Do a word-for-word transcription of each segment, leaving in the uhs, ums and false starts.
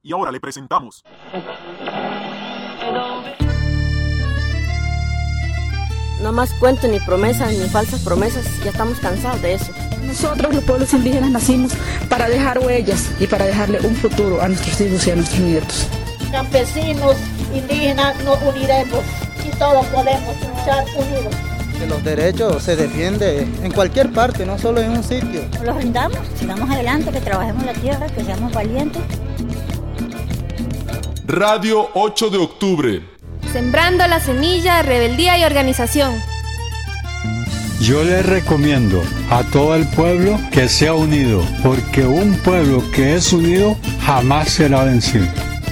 Y ahora le presentamos. No más cuentos ni promesas ni falsas promesas, ya estamos cansados de eso. Nosotros los pueblos indígenas nacimos para dejar huellas y para dejarle un futuro a nuestros hijos y a nuestros nietos. Campesinos, indígenas, nos uniremos y todos podemos luchar unidos. Que los derechos se defienden en cualquier parte, no solo en un sitio. Los rindamos, sigamos adelante, que trabajemos la tierra, que seamos valientes. Radio ocho de octubre. Sembrando la semilla de rebeldía y organización. Yo les recomiendo a todo el pueblo que sea unido, porque un pueblo que es unido jamás será vencido.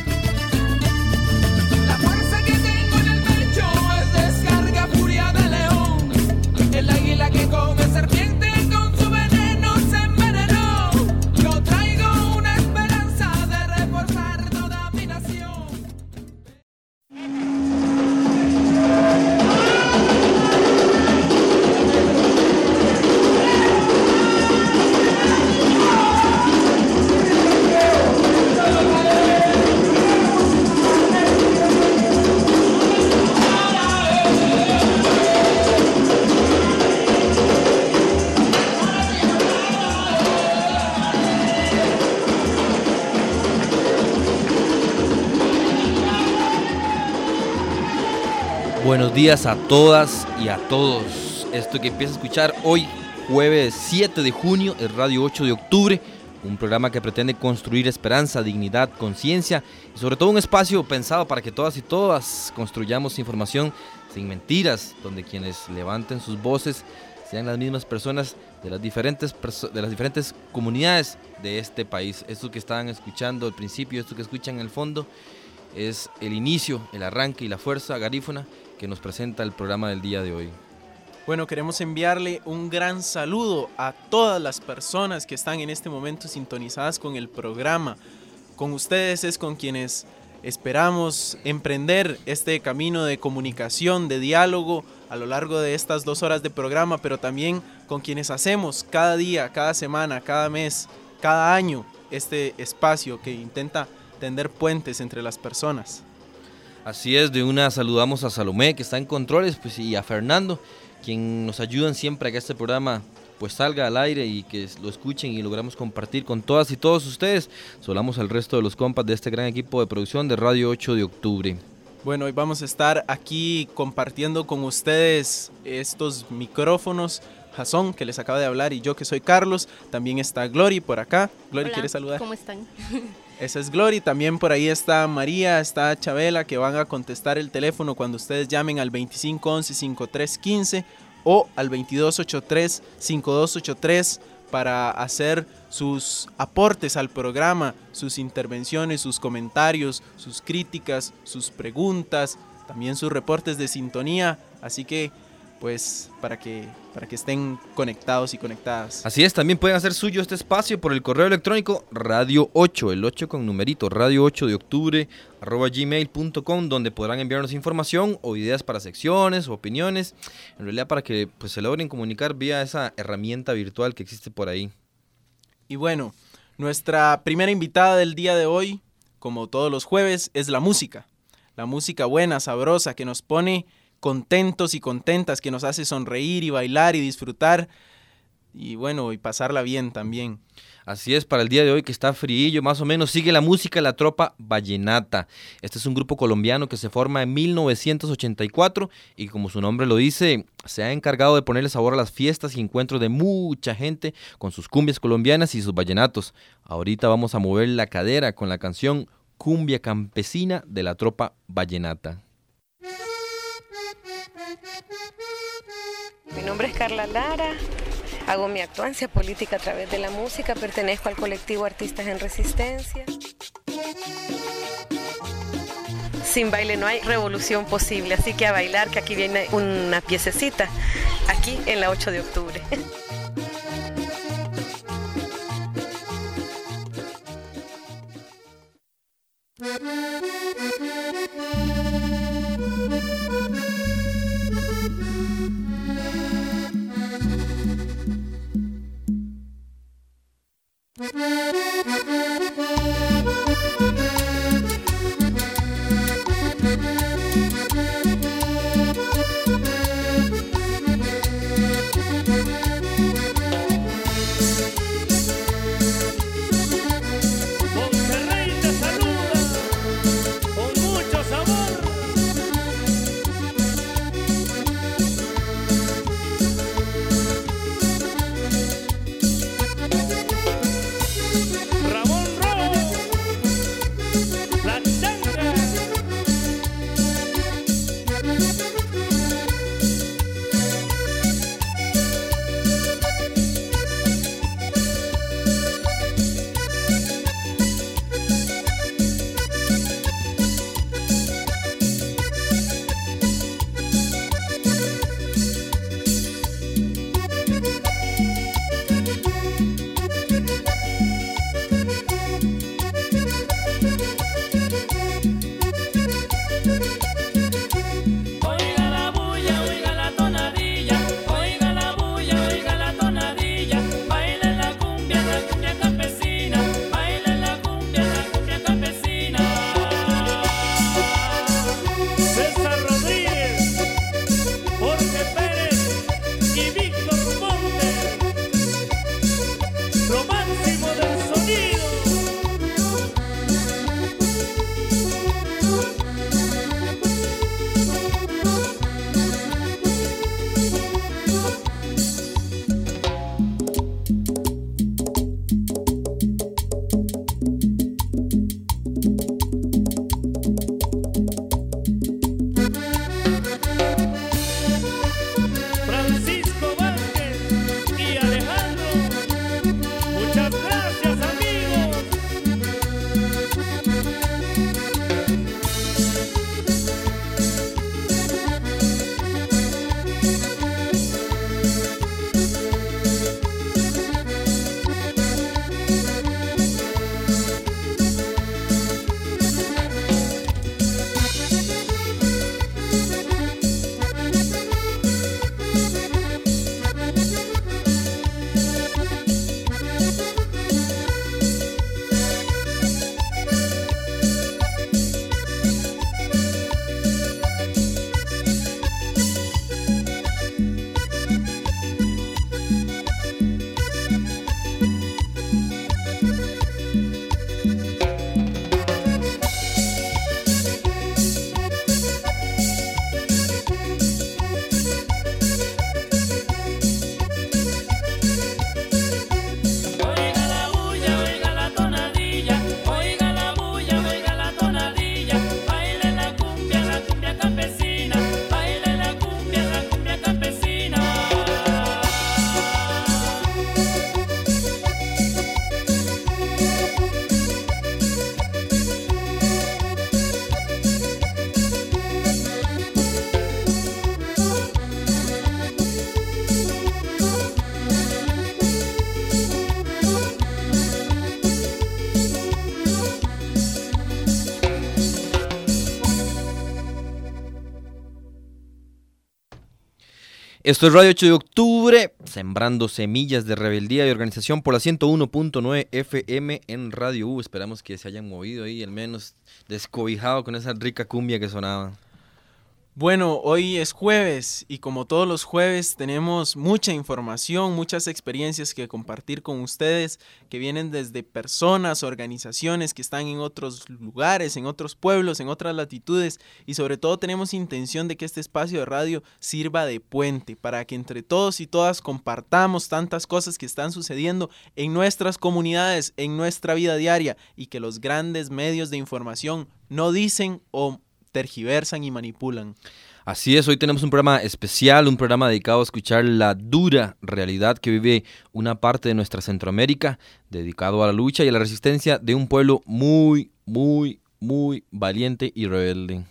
Buenos días a todas y a todos. Esto que empieza a escuchar hoy, jueves siete de junio, es Radio ocho de octubre, un programa que pretende construir esperanza, dignidad, conciencia y sobre todo un espacio pensado para que todas y todas construyamos información sin mentiras, donde quienes levanten sus voces sean las mismas personas de las diferentes, perso- de las diferentes comunidades de este país. Esto que estaban escuchando al principio, esto que escuchan en el fondo, es el inicio, el arranque y la fuerza garífuna que nos presenta el programa del día de hoy. Bueno, queremos enviarle un gran saludo a todas las personas que están en este momento sintonizadas con el programa. Con ustedes es con quienes esperamos emprender este camino de comunicación, de diálogo a lo largo de estas dos horas de programa, pero también con quienes hacemos cada día, cada semana, cada mes, cada año este espacio que intenta tender puentes entre las personas. Así es, de una saludamos a Salomé, que está en controles, pues, y a Fernando, quien nos ayudan siempre a que este programa pues salga al aire y que lo escuchen y logramos compartir con todas y todos ustedes. Saludamos al resto de los compas de este gran equipo de producción de Radio ocho de octubre. Bueno, hoy vamos a estar aquí compartiendo con ustedes estos micrófonos. Jasón, que les acaba de hablar, y yo, que soy Carlos. También está Glory por acá. Glory, Hola, ¿quieres saludar? ¿Cómo están? Esa es Glory. También por ahí está María, está Chabela, que van a contestar el teléfono cuando ustedes llamen al veinticinco once cincuenta y tres quince o al veintidós ochenta y tres cincuenta y dos ochenta y tres para hacer sus aportes al programa, sus intervenciones, sus comentarios, sus críticas, sus preguntas, también sus reportes de sintonía. Así que pues para que, para que estén conectados y conectadas. Así es, también pueden hacer suyo este espacio por el correo electrónico radio ocho, el ocho con numerito, radio ocho de octubre, arroba gmail punto com, donde podrán enviarnos información o ideas para secciones o opiniones, en realidad para que pues se logren comunicar vía esa herramienta virtual que existe por ahí. Y bueno, nuestra primera invitada del día de hoy, como todos los jueves, es la música. La música buena, sabrosa, que nos pone contentos y contentas, que nos hace sonreír y bailar y disfrutar y bueno, y pasarla bien también. Así es, para el día de hoy que está frío, más o menos, sigue la música La Tropa Vallenata. Este es un grupo colombiano que se forma en mil novecientos ochenta y cuatro y como su nombre lo dice, se ha encargado de ponerle sabor a las fiestas y encuentros de mucha gente con sus cumbias colombianas y sus vallenatos. Ahorita vamos a mover la cadera con la canción Cumbia Campesina de La Tropa Vallenata. Mi nombre es Carla Lara, hago mi actuancia política a través de la música, pertenezco al colectivo Artistas en Resistencia. Sin baile no hay revolución posible, así que a bailar, que aquí viene una piececita, aquí en la ocho de octubre. Esto es Radio ocho de octubre, sembrando semillas de rebeldía y organización por la ciento uno punto nueve F M en Radio U. Esperamos que se hayan movido ahí, al menos descobijado con esa rica cumbia que sonaba. Bueno, hoy es jueves y como todos los jueves tenemos mucha información, muchas experiencias que compartir con ustedes que vienen desde personas, organizaciones que están en otros lugares, en otros pueblos, en otras latitudes y sobre todo tenemos intención de que este espacio de radio sirva de puente para que entre todos y todas compartamos tantas cosas que están sucediendo en nuestras comunidades, en nuestra vida diaria y que los grandes medios de información no dicen o tergiversan y manipulan. Así es, hoy tenemos un programa especial, un programa dedicado a escuchar la dura realidad que vive una parte de nuestra Centroamérica, dedicado a la lucha y a la resistencia de un pueblo muy, muy, muy valiente y rebelde.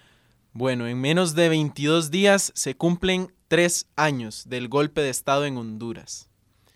Bueno, en menos de veintidós días se cumplen tres años del golpe de Estado en Honduras.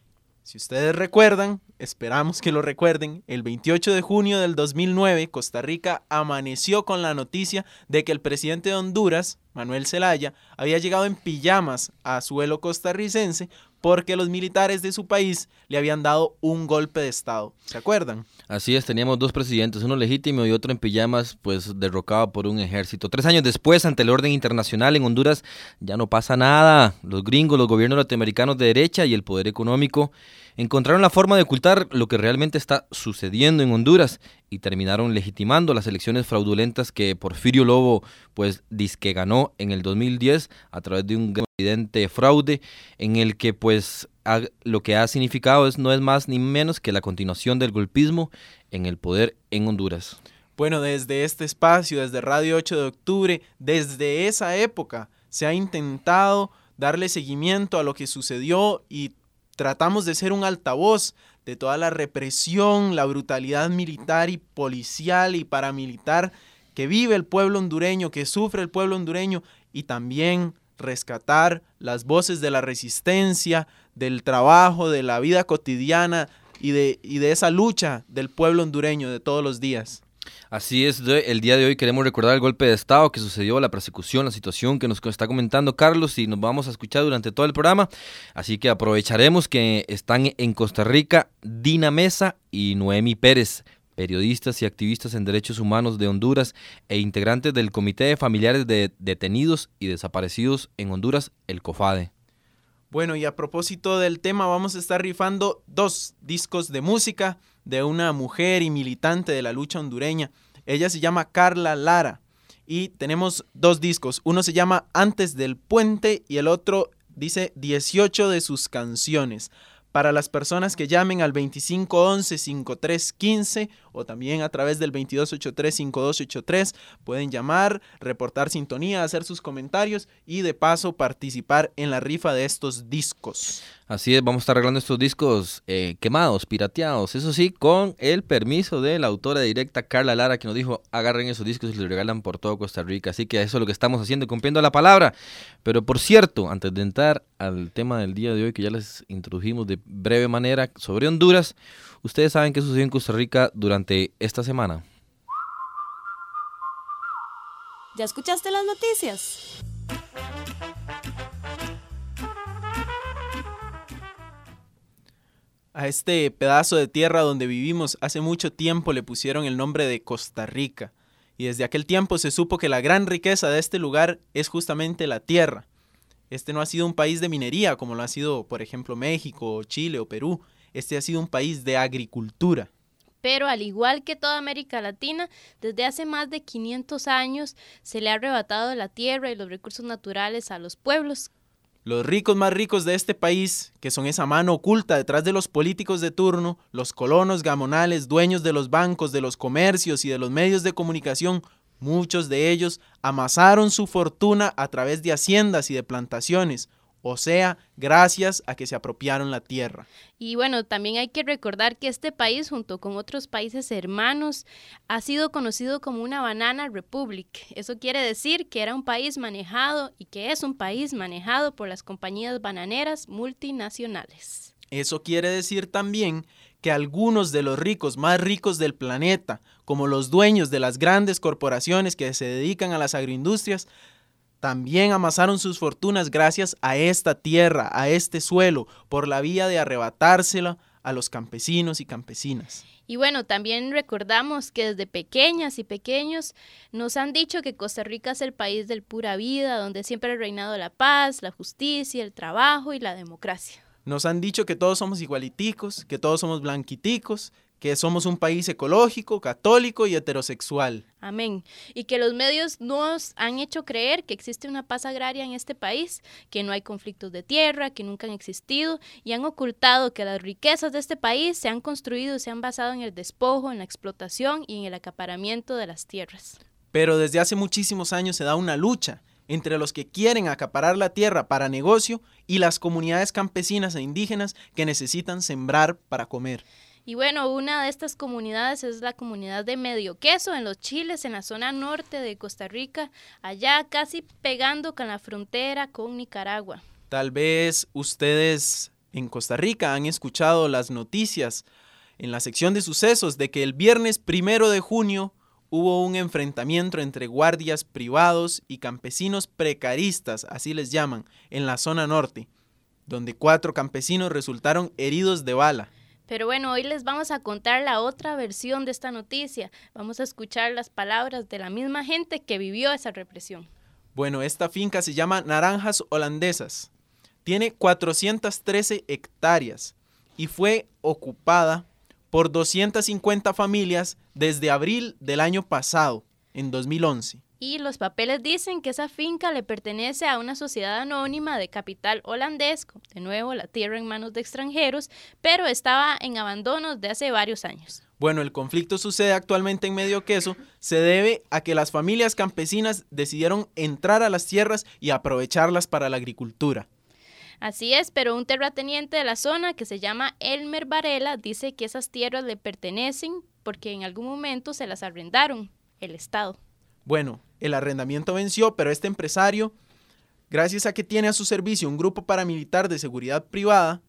Si ustedes recuerdan, esperamos que lo recuerden, el veintiocho de junio del dos mil nueve, Costa Rica amaneció con la noticia de que el presidente de Honduras, Manuel Zelaya, había llegado en pijamas a suelo costarricense porque los militares de su país le habían dado un golpe de Estado. ¿Se acuerdan? Así es, teníamos dos presidentes, uno legítimo y otro en pijamas, pues derrocado por un ejército. Tres años después, ante el orden internacional en Honduras, ya no pasa nada. Los gringos, los gobiernos latinoamericanos de derecha y el poder económico encontraron la forma de ocultar lo que realmente está sucediendo en Honduras y terminaron legitimando las elecciones fraudulentas que Porfirio Lobo pues dizque ganó en el dos mil diez a través de un evidente fraude en el que pues ha, lo que ha significado es no es más ni menos que la continuación del golpismo en el poder en Honduras. Bueno, desde este espacio, desde Radio ocho de octubre, desde esa época se ha intentado darle seguimiento a lo que sucedió y tratamos de ser un altavoz de toda la represión, la brutalidad militar y policial y paramilitar que vive el pueblo hondureño, que sufre el pueblo hondureño y también rescatar las voces de la resistencia, del trabajo, de la vida cotidiana y de, y de esa lucha del pueblo hondureño de todos los días. Así es, el día de hoy queremos recordar el golpe de Estado que sucedió, la persecución, la situación que nos está comentando Carlos y nos vamos a escuchar durante todo el programa, así que aprovecharemos que están en Costa Rica Dina Mesa y Noemi Pérez, periodistas y activistas en derechos humanos de Honduras e integrantes del Comité de Familiares de Detenidos y Desaparecidos en Honduras, el COFADE. Bueno, y a propósito del tema, vamos a estar rifando dos discos de música de una mujer y militante de la lucha hondureña. Ella se llama Carla Lara y tenemos dos discos. Uno se llama Antes del Puente y el otro dice dieciocho de sus canciones. Para las personas que llamen al veinticinco once cincuenta y tres quince o también a través del veintidós ochenta y tres cincuenta y dos ochenta y tres pueden llamar, reportar sintonía, hacer sus comentarios y de paso participar en la rifa de estos discos. Así es, vamos a estar arreglando estos discos eh, quemados, pirateados, eso sí, con el permiso de la autora directa Carla Lara, que nos dijo, agarren esos discos y los regalan por todo Costa Rica, así que eso es lo que estamos haciendo, cumpliendo la palabra. Pero por cierto, antes de entrar al tema del día de hoy, que ya les introdujimos de breve manera sobre Honduras, ustedes saben qué sucedió en Costa Rica durante esta semana. ¿Ya escuchaste las noticias? A este pedazo de tierra donde vivimos hace mucho tiempo le pusieron el nombre de Costa Rica y desde aquel tiempo se supo que la gran riqueza de este lugar es justamente la tierra. Este no ha sido un país de minería como lo ha sido, por ejemplo, México, Chile o Perú. Este ha sido un país de agricultura. Pero al igual que toda América Latina, desde hace más de quinientos años se le ha arrebatado la tierra y los recursos naturales a los pueblos. Los ricos más ricos de este país, que son esa mano oculta detrás de los políticos de turno, los colonos gamonales, dueños de los bancos, de los comercios y de los medios de comunicación, muchos de ellos amasaron su fortuna a través de haciendas y de plantaciones, o sea, gracias a que se apropiaron la tierra. Y bueno, también hay que recordar que este país, junto con otros países hermanos, ha sido conocido como una banana republic. Eso quiere decir que era un país manejado y que es un país manejado por las compañías bananeras multinacionales. Eso quiere decir también que algunos de los ricos más ricos del planeta, como los dueños de las grandes corporaciones que se dedican a las agroindustrias, también amasaron sus fortunas gracias a esta tierra, a este suelo, por la vía de arrebatársela a los campesinos y campesinas. Y bueno, también recordamos que desde pequeñas y pequeños nos han dicho que Costa Rica es el país del pura vida, donde siempre ha reinado la paz, la justicia, el trabajo y la democracia. Nos han dicho que todos somos igualiticos, que todos somos blanquiticos, que somos un país ecológico, católico y heterosexual. Amén. Y que los medios nos han hecho creer que existe una paz agraria en este país, que no hay conflictos de tierra, que nunca han existido, y han ocultado que las riquezas de este país se han construido y se han basado en el despojo, en la explotación y en el acaparamiento de las tierras. Pero desde hace muchísimos años se da una lucha entre los que quieren acaparar la tierra para negocio y las comunidades campesinas e indígenas que necesitan sembrar para comer. Y bueno, una de estas comunidades es la comunidad de Medio Queso, en Los Chiles, en la zona norte de Costa Rica, allá casi pegando con la frontera con Nicaragua. Tal vez ustedes en Costa Rica han escuchado las noticias en la sección de sucesos de que el viernes primero de junio hubo un enfrentamiento entre guardias privados y campesinos precaristas, así les llaman, en la zona norte, donde cuatro campesinos resultaron heridos de bala. Pero bueno, hoy les vamos a contar la otra versión de esta noticia. Vamos a escuchar las palabras de la misma gente que vivió esa represión. Bueno, esta finca se llama Naranjas Holandesas. Tiene cuatrocientas trece hectáreas y fue ocupada por doscientas cincuenta familias desde abril del año pasado, en dos mil once. Y los papeles dicen que esa finca le pertenece a una sociedad anónima de capital holandés, de nuevo la tierra en manos de extranjeros, pero estaba en abandono desde hace varios años. Bueno, el conflicto sucede actualmente en Medio Queso, se debe a que las familias campesinas decidieron entrar a las tierras y aprovecharlas para la agricultura. Así es, pero un terrateniente de la zona que se llama Elmer Varela dice que esas tierras le pertenecen porque en algún momento se las arrendaron el Estado. Bueno, el arrendamiento venció, pero este empresario, gracias a que tiene a su servicio un grupo paramilitar de seguridad privada,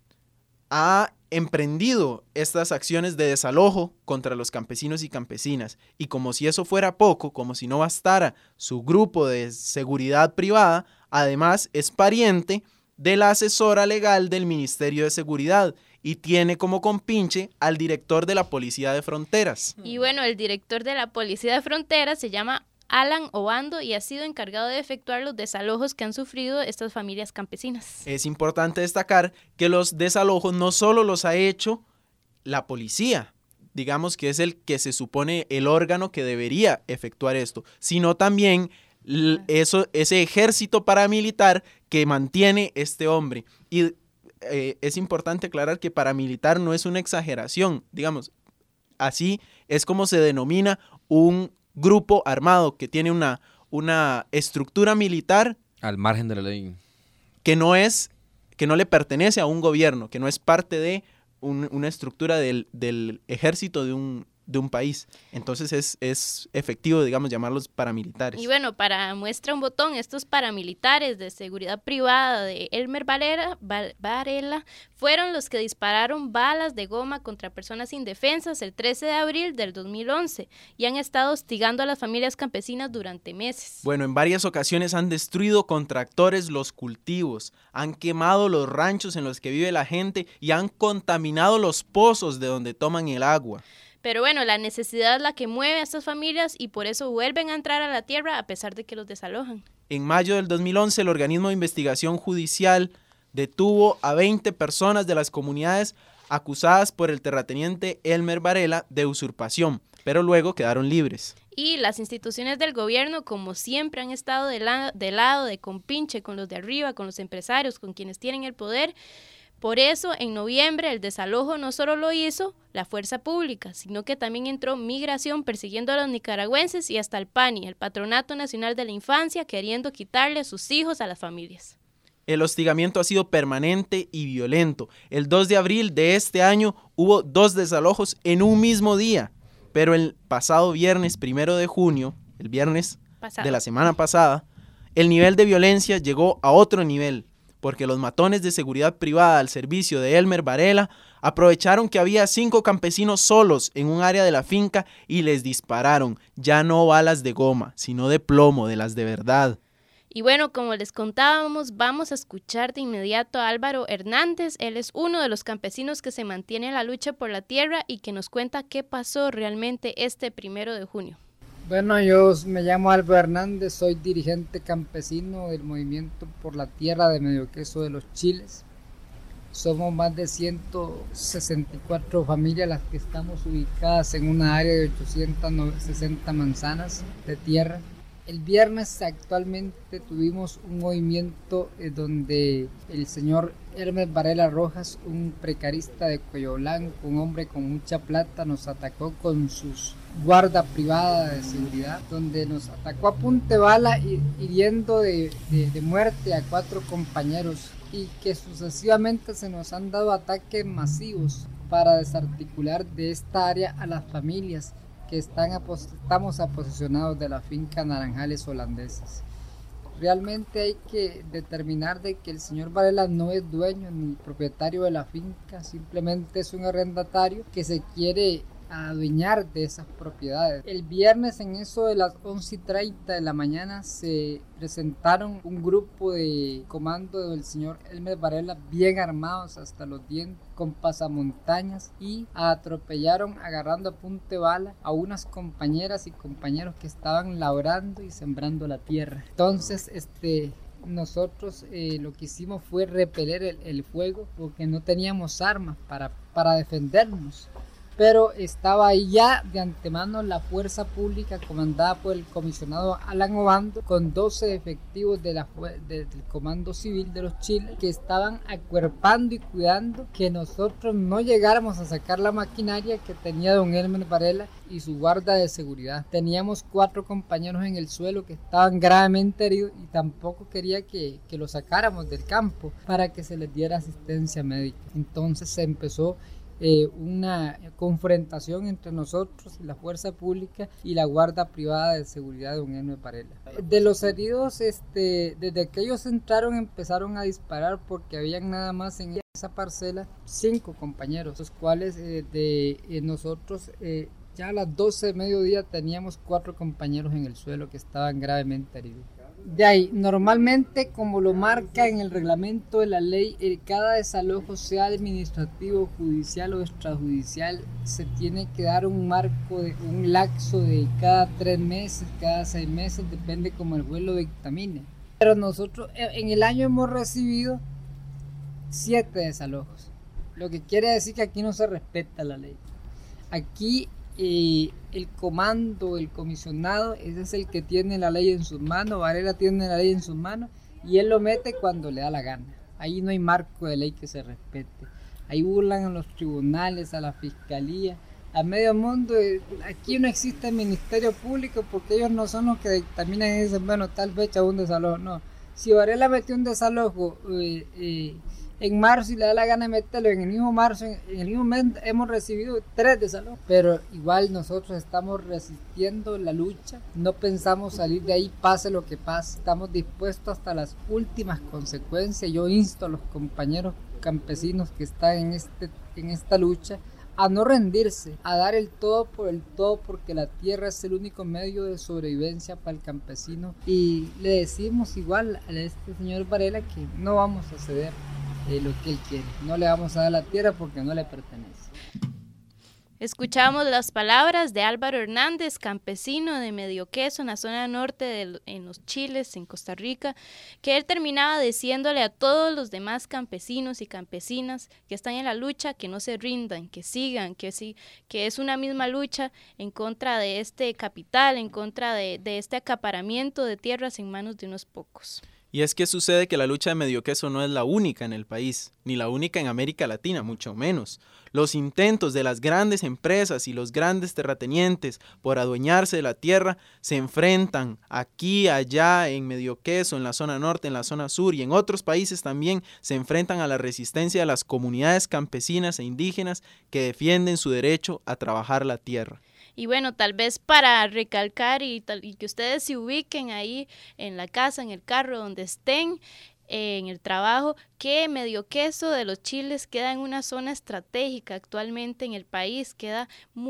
ha emprendido estas acciones de desalojo contra los campesinos y campesinas. Y como si eso fuera poco, como si no bastara su grupo de seguridad privada, además es pariente de la asesora legal del Ministerio de Seguridad y tiene como compinche al director de la Policía de Fronteras. Y bueno, el director de la Policía de Fronteras se llama Alan Obando y ha sido encargado de efectuar los desalojos que han sufrido estas familias campesinas. Es importante destacar que los desalojos no solo los ha hecho la policía, digamos que es el que se supone el órgano que debería efectuar esto, sino también eso, ese ejército paramilitar que mantiene este hombre. Y eh, es importante aclarar que paramilitar no es una exageración, digamos, así es como se denomina un grupo armado que tiene una, una estructura militar al margen de la ley, que no es, que no le pertenece a un gobierno, que no es parte de un, una estructura del, del ejército de un, de un país. Entonces es, es efectivo, digamos, llamarlos paramilitares. Y bueno, para muestra un botón, estos paramilitares de seguridad privada de Elmer Varela, Varela fueron los que dispararon balas de goma contra personas indefensas el trece de abril del dos mil once y han estado hostigando a las familias campesinas durante meses. Bueno, en varias ocasiones han destruido con tractores los cultivos, han quemado los ranchos en los que vive la gente y han contaminado los pozos de donde toman el agua. Pero bueno, la necesidad es la que mueve a estas familias y por eso vuelven a entrar a la tierra a pesar de que los desalojan. En mayo del dos mil once, el organismo de investigación judicial detuvo a veinte personas de las comunidades acusadas por el terrateniente Elmer Varela de usurpación, pero luego quedaron libres. Y las instituciones del gobierno, como siempre, han estado de, la, de lado, de compinche con los de arriba, con los empresarios, con quienes tienen el poder. Por eso, en noviembre, el desalojo no solo lo hizo la fuerza pública, sino que también entró Migración persiguiendo a los nicaragüenses y hasta el P A N I, el Patronato Nacional de la Infancia, queriendo quitarle a sus hijos a las familias. El hostigamiento ha sido permanente y violento. El dos de abril de este año hubo dos desalojos en un mismo día, pero el pasado viernes primero de junio, el viernes pasado de la semana pasada, el nivel de violencia llegó a otro nivel, porque los matones de seguridad privada al servicio de Elmer Varela aprovecharon que había cinco campesinos solos en un área de la finca y les dispararon, ya no balas de goma, sino de plomo, de las de verdad. Y bueno, como les contábamos, vamos a escuchar de inmediato a Álvaro Hernández. Él es uno de los campesinos que se mantiene en la lucha por la tierra y que nos cuenta qué pasó realmente este primero de junio. Bueno, yo me llamo Álvaro Hernández, soy dirigente campesino del Movimiento por la Tierra de Medioquezo de los Chiles. Somos más de ciento sesenta y cuatro familias las que estamos ubicadas en una área de ochocientas sesenta manzanas de tierra. El viernes actualmente tuvimos un movimiento eh, donde el señor Hermes Varela Rojas, un precarista de Cuello Blanco, un hombre con mucha plata, nos atacó con sus guarda privada de seguridad, donde nos atacó a punta de bala, hiriendo de, de, de muerte a cuatro compañeros, y que sucesivamente se nos han dado ataques masivos para desarticular de esta área a las familias que están estamos aposicionados de la finca Naranjales Holandeses. Realmente hay que determinar de que el señor Varela no es dueño ni propietario de la finca, simplemente es un arrendatario que se quiere adueñar de esas propiedades. El viernes en eso de las once y treinta de la mañana se presentaron un grupo de comando del señor Hermes Varela bien armados hasta los dientes, con pasamontañas, y atropellaron agarrando a punta de bala a unas compañeras y compañeros que estaban labrando y sembrando la tierra. Entonces este nosotros eh, lo que hicimos fue repeler el, el fuego porque no teníamos armas para, para defendernos. Pero estaba ahí ya de antemano la fuerza pública comandada por el comisionado Alan Obando, con doce efectivos de la, de, del Comando Civil de los Chiles, que estaban acuerpando y cuidando que nosotros no llegáramos a sacar la maquinaria que tenía don Hermes Varela y su guarda de seguridad. Teníamos cuatro compañeros en el suelo que estaban gravemente heridos y tampoco quería que, que los sacáramos del campo para que se les diera asistencia médica. Entonces se empezó Eh, una confrontación entre nosotros, la fuerza pública y la guarda privada de seguridad de don Hermes Varela. De los heridos, este, desde que ellos entraron empezaron a disparar porque habían nada más en esa parcela cinco compañeros, los cuales eh, de eh, nosotros eh, ya a las doce de mediodía teníamos cuatro compañeros en el suelo que estaban gravemente heridos. De ahí, normalmente, como lo marca en el reglamento de la ley, el, cada desalojo, sea administrativo, judicial o extrajudicial, se tiene que dar un marco, de un lapso de cada tres meses, cada seis meses, depende como el juez lo dictamine. Pero nosotros en el año hemos recibido siete desalojos, lo que quiere decir que aquí no se respeta la ley. Aquí Eh, el comando, el comisionado, ese es el que tiene la ley en sus manos. Varela tiene la ley en sus manos y él lo mete cuando le da la gana. Ahí no hay marco de ley que se respete. Ahí burlan a los tribunales, a la fiscalía, a medio mundo. Aquí no existe el Ministerio Público porque ellos no son los que dictaminan y dicen, bueno, tal fecha un desalojo. No, si Varela metió un desalojo eh, eh, en marzo y le da la gana de meterlo en el mismo marzo, en, en el mismo mes hemos recibido tres desalojos, pero igual nosotros estamos resistiendo la lucha, no pensamos salir de ahí pase lo que pase, estamos dispuestos hasta las últimas consecuencias. Yo insto a los compañeros campesinos que están en, este, en esta lucha a no rendirse, a dar el todo por el todo, porque la tierra es el único medio de sobrevivencia para el campesino, y le decimos igual a este señor Varela que no vamos a ceder Eh, lo que él quiere, no le vamos a dar la tierra porque no le pertenece. Escuchamos las palabras de Álvaro Hernández, campesino de Medioquezo, en la zona norte de en los Chiles, en Costa Rica, que él terminaba diciéndole a todos los demás campesinos y campesinas que están en la lucha que no se rindan, que sigan, que sí, que es una misma lucha en contra de este capital, en contra de, de este acaparamiento de tierras en manos de unos pocos. Y es que sucede que la lucha de Medioquezo no es la única en el país, ni la única en América Latina, mucho menos. Los intentos de las grandes empresas y los grandes terratenientes por adueñarse de la tierra se enfrentan aquí, allá, en Medioquezo, en la zona norte, en la zona sur y en otros países también se enfrentan a la resistencia de las comunidades campesinas e indígenas que defienden su derecho a trabajar la tierra. Y bueno, tal vez para recalcar y, tal, y que ustedes se ubiquen ahí en la casa, en el carro, donde estén, eh, en el trabajo, que Medioquezo de los Chiles queda en una zona estratégica actualmente en el país, queda muy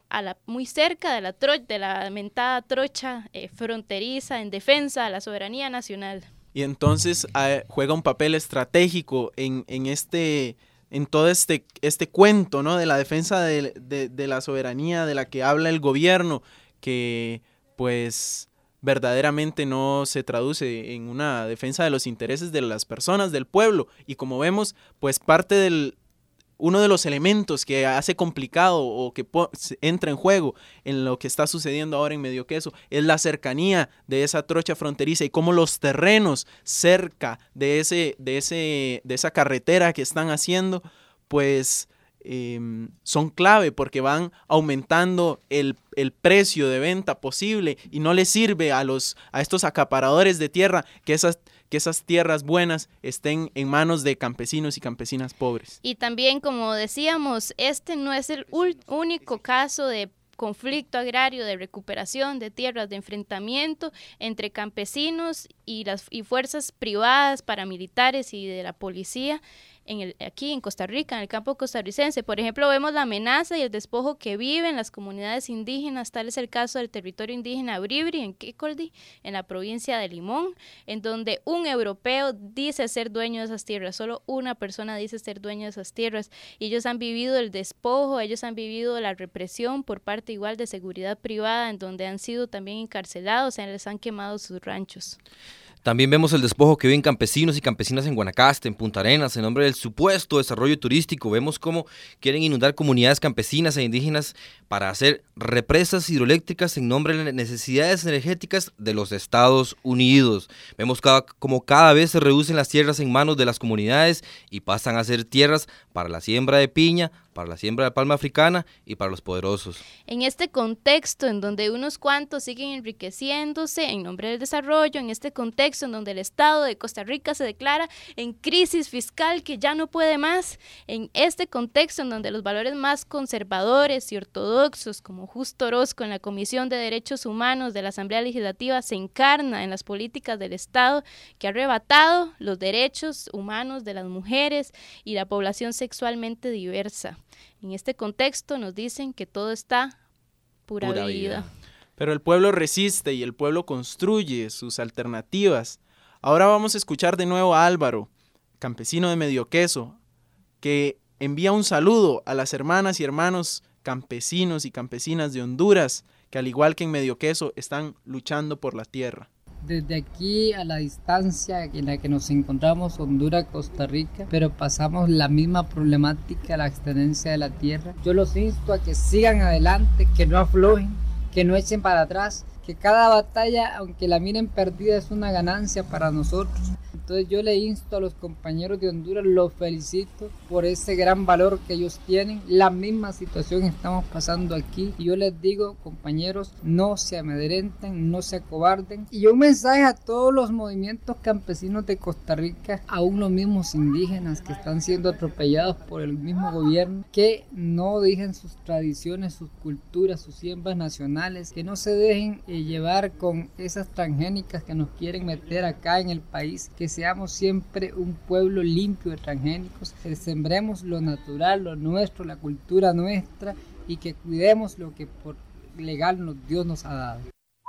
a la, muy cerca de la, tro, de la mentada trocha eh, fronteriza en defensa de la soberanía nacional. Y entonces eh, juega un papel estratégico en, en, este, en todo este, este cuento, ¿no?, de la defensa de, de, de la soberanía de la que habla el gobierno, que pues verdaderamente no se traduce en una defensa de los intereses de las personas, del pueblo. Y como vemos, pues parte del... uno de los elementos que hace complicado o que po- entra en juego en lo que está sucediendo ahora en Medioqueso es la cercanía de esa trocha fronteriza y cómo los terrenos cerca de, ese, de, ese, de esa carretera que están haciendo, pues eh, son clave porque van aumentando el, el precio de venta posible y no les sirve a, los, a estos acaparadores de tierra que esas que esas tierras buenas estén en manos de campesinos y campesinas pobres. Y también, como decíamos, este no es el único caso de conflicto agrario, de recuperación de tierras, de enfrentamiento entre campesinos y las y fuerzas privadas, paramilitares y de la policía. En el, aquí en Costa Rica, en el campo costarricense. Por ejemplo, vemos la amenaza y el despojo que viven las comunidades indígenas, tal es el caso del territorio indígena Bribri, en Quicoldi, en la provincia de Limón, en donde un europeo dice ser dueño de esas tierras, solo una persona dice ser dueño de esas tierras, y ellos han vivido el despojo, ellos han vivido la represión por parte igual de seguridad privada, en donde han sido también encarcelados, se les han quemado sus ranchos. También vemos el despojo que viven campesinos y campesinas en Guanacaste, en Punta Arenas, en nombre del supuesto desarrollo turístico. Vemos cómo quieren inundar comunidades campesinas e indígenas para hacer represas hidroeléctricas en nombre de las necesidades energéticas de los Estados Unidos. Vemos cada, cómo cada vez se reducen las tierras en manos de las comunidades y pasan a ser tierras para la siembra de piña, para la siembra de palma africana y para los poderosos. En este contexto en donde unos cuantos siguen enriqueciéndose en nombre del desarrollo, en este contexto en donde el Estado de Costa Rica se declara en crisis fiscal que ya no puede más, en este contexto en donde los valores más conservadores y ortodoxos como Justo Orozco en la Comisión de Derechos Humanos de la Asamblea Legislativa se encarna en las políticas del Estado que ha arrebatado los derechos humanos de las mujeres y la población sexualmente diversa. En este contexto nos dicen que todo está pura, pura vida. vida. Pero el pueblo resiste y el pueblo construye sus alternativas. Ahora vamos a escuchar de nuevo a Álvaro, campesino de Medioqueso, que envía un saludo a las hermanas y hermanos campesinos y campesinas de Honduras, que al igual que en Medioqueso están luchando por la tierra. Desde aquí a la distancia en la que nos encontramos, Honduras, Costa Rica, pero pasamos la misma problemática, la extenencia de la tierra. Yo los insto a que sigan adelante, que no aflojen, que no echen para atrás, que cada batalla, aunque la miren perdida, es una ganancia para nosotros. Entonces yo le insto a los compañeros de Honduras, los felicito por ese gran valor que ellos tienen. La misma situación estamos pasando aquí y yo les digo, compañeros, no se amedrenten, no se acobarden. Y un mensaje a todos los movimientos campesinos de Costa Rica, aún los mismos indígenas que están siendo atropellados por el mismo gobierno, que no dejen sus tradiciones, sus culturas, sus siembras nacionales, que no se dejen eh, llevar con esas transgénicas que nos quieren meter acá en el país, que seamos siempre un pueblo limpio de transgénicos, que sembremos lo natural, lo nuestro, la cultura nuestra y que cuidemos lo que por legal nos, Dios nos ha dado.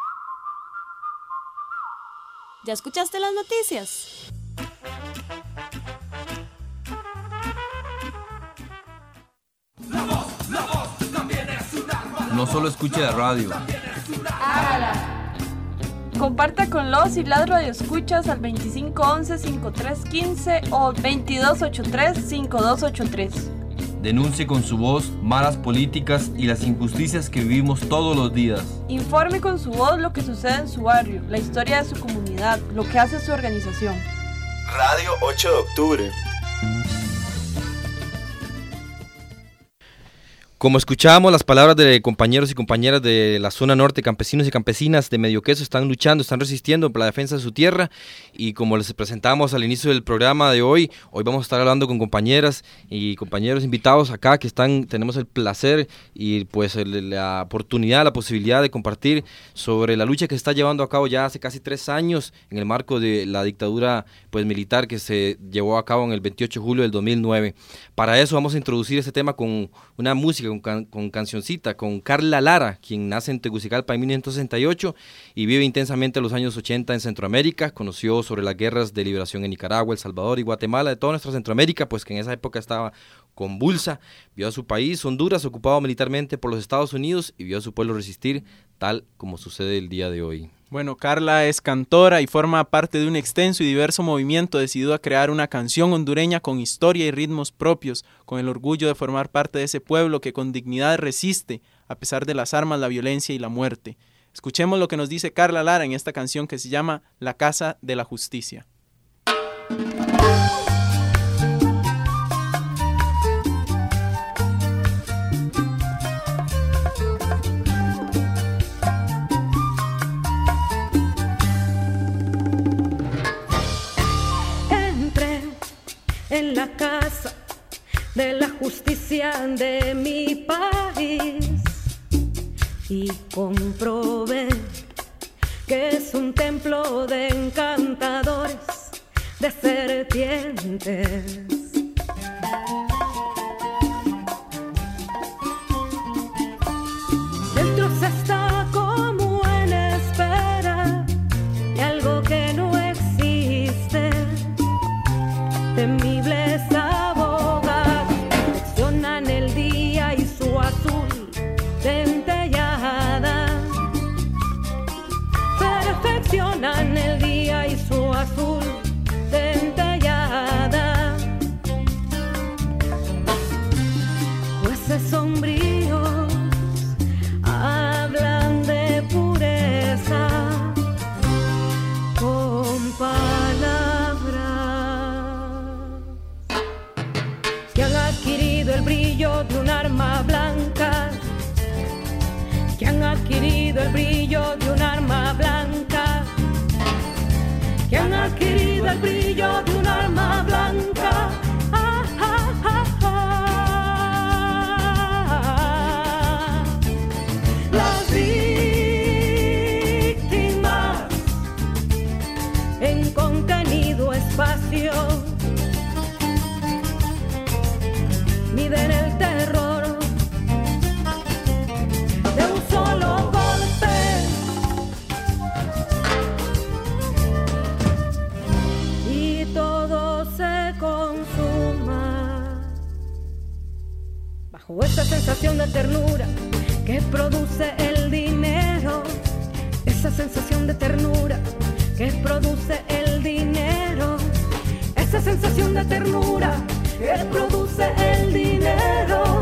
¿Ya escuchaste las noticias? La voz, la voz también es un arma. No solo escuche la radio. Hágala. Comparta con los y las radioescuchas al veinticinco once, cincuenta y tres quince o veintidós ochenta y tres, cincuenta y dos ochenta y tres. Denuncie con su voz malas políticas y las injusticias que vivimos todos los días. Informe con su voz lo que sucede en su barrio, la historia de su comunidad, lo que hace su organización. Radio ocho de octubre. Como escuchábamos las palabras de compañeros y compañeras de la zona norte, campesinos y campesinas de Medioqueso están luchando, están resistiendo por la defensa de su tierra y como les presentamos al inicio del programa de hoy, hoy vamos a estar hablando con compañeras y compañeros invitados acá que están, tenemos el placer y pues el, la oportunidad, la posibilidad de compartir sobre la lucha que se está llevando a cabo ya hace casi tres años en el marco de la dictadura pues militar que se llevó a cabo en el veintiocho de julio del dos mil nueve. Para eso vamos a introducir este tema con una música, con, can, con cancioncita, con Carla Lara, quien nace en Tegucigalpa en mil novecientos sesenta y ocho y vive intensamente los años ochenta en Centroamérica. Conoció sobre las guerras de liberación en Nicaragua, El Salvador y Guatemala, de toda nuestra Centroamérica, pues que en esa época estaba convulsa. Vio a su país, Honduras, ocupado militarmente por los Estados Unidos y vio a su pueblo resistir, tal como sucede el día de hoy. Bueno, Carla es cantora y forma parte de un extenso y diverso movimiento decidido a crear una canción hondureña con historia y ritmos propios, con el orgullo de formar parte de ese pueblo que con dignidad resiste, a pesar de las armas, la violencia y la muerte. Escuchemos lo que nos dice Carla Lara en esta canción que se llama La Casa de la Justicia. En la casa de la justicia de mi país y comprobé que es un templo de encantadores, de serpientes. Dentro se está como en espera de algo que no existe. Temibles abogados perfeccionan el día y su azul dentellada. Perfeccionan el día y su azul dentellada. Jueces sombríos hablan de pureza con palabras que han adquirido el brillo de un arma blanca, que han adquirido el brillo de un arma blanca, que han adquirido el brillo de un arma blanca. Ah, ah, ah, ah. Las víctimas en contenido espacio miden el terror de un solo golpe. Y todo se consuma bajo esa sensación de ternura que produce el dinero. Esa sensación de ternura que produce el dinero. Esa sensación de ternura que produce el dinero.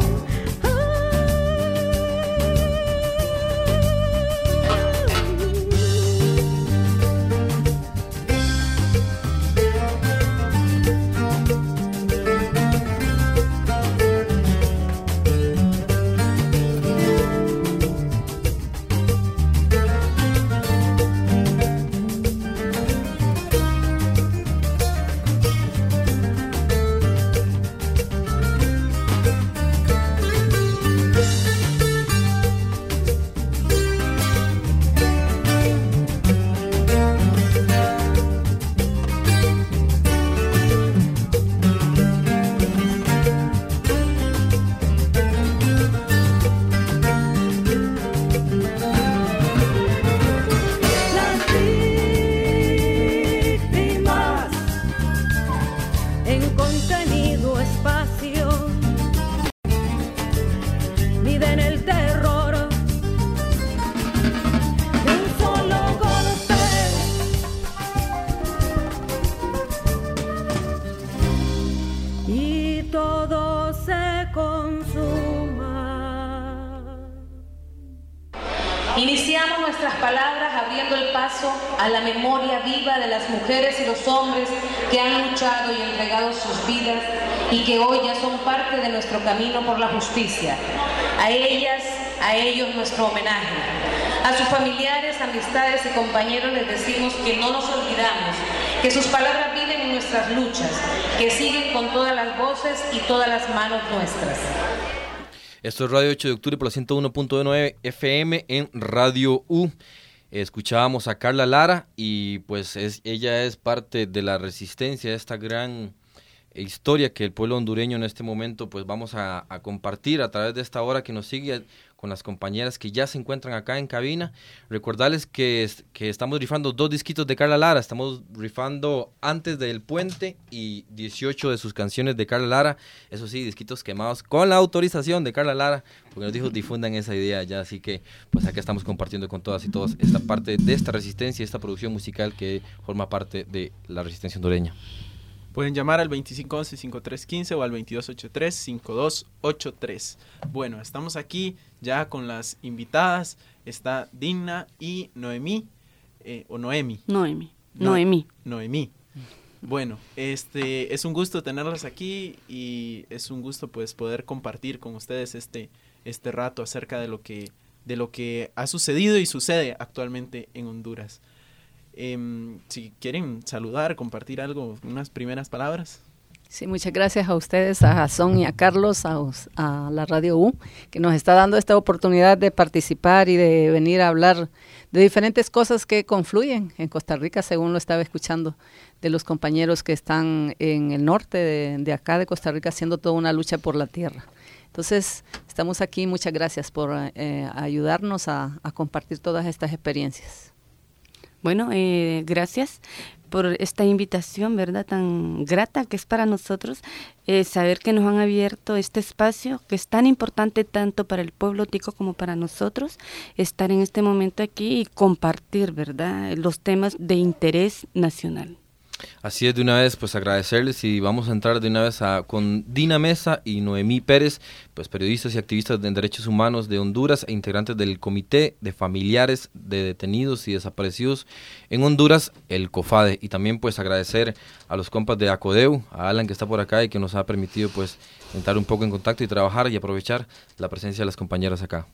Iniciamos nuestras palabras abriendo el paso a la memoria viva de las mujeres y los hombres que han luchado y entregado sus vidas y que hoy ya son parte de nuestro camino por la justicia. A ellas, a ellos nuestro homenaje. A sus familiares, amistades y compañeros les decimos que no nos olvidamos, que sus palabras viven en nuestras luchas, que siguen con todas las voces y todas las manos nuestras. Esto es Radio ocho de octubre por la ciento uno punto nueve F M en Radio U. Escuchábamos a Carla Lara y pues es, ella es parte de la resistencia, de esta gran historia que el pueblo hondureño en este momento pues vamos a, a compartir a través de esta hora que nos sigue con las compañeras que ya se encuentran acá en cabina. Recordarles que, que estamos rifando dos disquitos de Carla Lara, estamos rifando Antes del Puente y dieciocho de sus canciones de Carla Lara, eso sí, disquitos quemados con la autorización de Carla Lara, porque nos dijo difundan esa idea ya, así que pues acá estamos compartiendo con todas y todos esta parte de esta resistencia, esta producción musical que forma parte de la resistencia hondureña. Pueden llamar al veinticinco once, cincuenta y tres quince o al veintidós ochenta y tres, cincuenta y dos ochenta y tres. Bueno, estamos aquí ya con las invitadas. Está Digna y Noemí, eh, o Noemi. Noemi. No, Noemí. Noemí. Bueno, este es un gusto tenerlas aquí y es un gusto pues poder compartir con ustedes este, este rato acerca de lo que, de lo que ha sucedido y sucede actualmente en Honduras. Eh, si quieren saludar, compartir algo, unas primeras palabras. Sí, muchas gracias a ustedes, a Jason y a Carlos, a, a la Radio U, que nos está dando esta oportunidad de participar y de venir a hablar de diferentes cosas que confluyen en Costa Rica, según lo estaba escuchando de los compañeros que están en el norte de, de acá de Costa Rica haciendo toda una lucha por la tierra. Entonces, estamos aquí, muchas gracias por eh, ayudarnos a, a compartir todas estas experiencias. Bueno, eh, gracias por esta invitación, ¿verdad? Tan grata que es para nosotros eh, saber que nos han abierto este espacio que es tan importante tanto para el pueblo tico como para nosotros, estar en este momento aquí y compartir, ¿verdad?, los temas de interés nacional. Así es, de una vez pues agradecerles y vamos a entrar de una vez a, con Dina Mesa y Noemí Pérez, pues periodistas y activistas de derechos humanos de Honduras e integrantes del Comité de Familiares de Detenidos y Desaparecidos en Honduras, el COFADE, y también pues agradecer a los compas de ACODEU, a Alan que está por acá y que nos ha permitido pues entrar un poco en contacto y trabajar y aprovechar la presencia de las compañeras acá.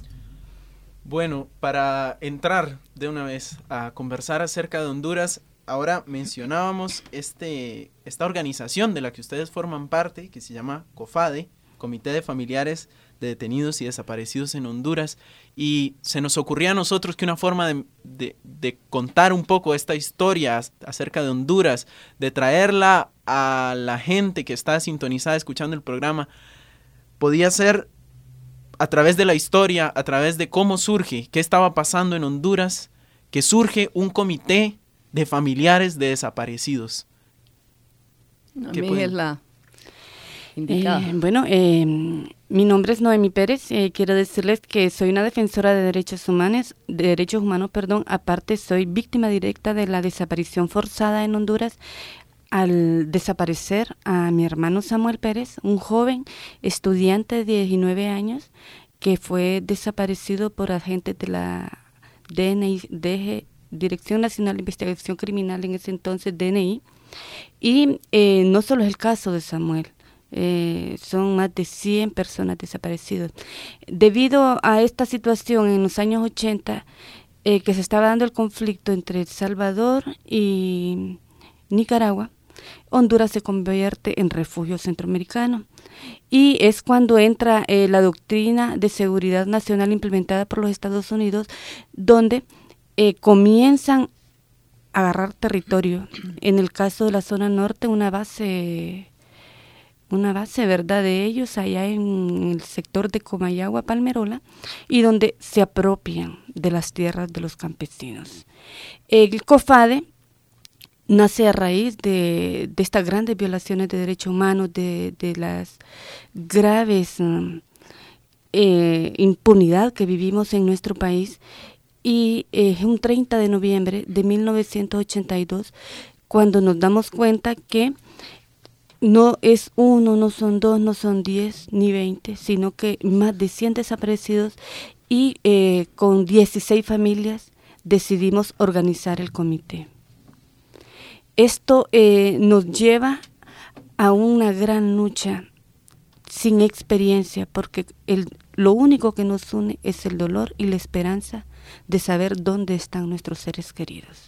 Bueno, para entrar de una vez a conversar acerca de Honduras, ahora mencionábamos este, esta organización de la que ustedes forman parte, que se llama COFADE, Comité de Familiares de Detenidos y Desaparecidos en Honduras, y se nos ocurría a nosotros que una forma de, de, de contar un poco esta historia acerca de Honduras, de traerla a la gente que está sintonizada escuchando el programa, podía ser a través de la historia, a través de cómo surge, qué estaba pasando en Honduras, que surge un comité de familiares de desaparecidos. A mí pueden? es la indicada. Eh, bueno, eh, mi nombre es Noemí Pérez. Eh, quiero decirles que soy una defensora de derechos humanos, de derechos humanos, perdón. Aparte, soy víctima directa de la desaparición forzada en Honduras al desaparecer a mi hermano Samuel Pérez, un joven estudiante de diecinueve años que fue desaparecido por agentes de la D N I, D G, Dirección Nacional de Investigación Criminal, en ese entonces D N I, y eh, no solo es el caso de Samuel, eh, son más de cien personas desaparecidas. Debido a esta situación en los años ochenta, eh, que se estaba dando el conflicto entre El Salvador y Nicaragua, Honduras se convierte en refugio centroamericano, y es cuando entra eh, la doctrina de seguridad nacional implementada por los Estados Unidos, donde Eh, comienzan a agarrar territorio. En el caso de la zona norte, una base, una base, ¿verdad?, de ellos allá en el sector de Comayagua, Palmerola, y donde se apropian de las tierras de los campesinos. El COFADE nace a raíz de, de estas grandes violaciones de derechos humanos, de, de las graves um, eh, impunidad que vivimos en nuestro país. Y es eh, un treinta de noviembre de mil novecientos ochenta y dos cuando nos damos cuenta que no es uno, no son dos, no son diez ni veinte, sino que más de cien desaparecidos, y eh, con dieciséis familias decidimos organizar el comité. Esto eh, nos lleva a una gran lucha sin experiencia, porque el, lo único que nos une es el dolor y la esperanza de saber dónde están nuestros seres queridos.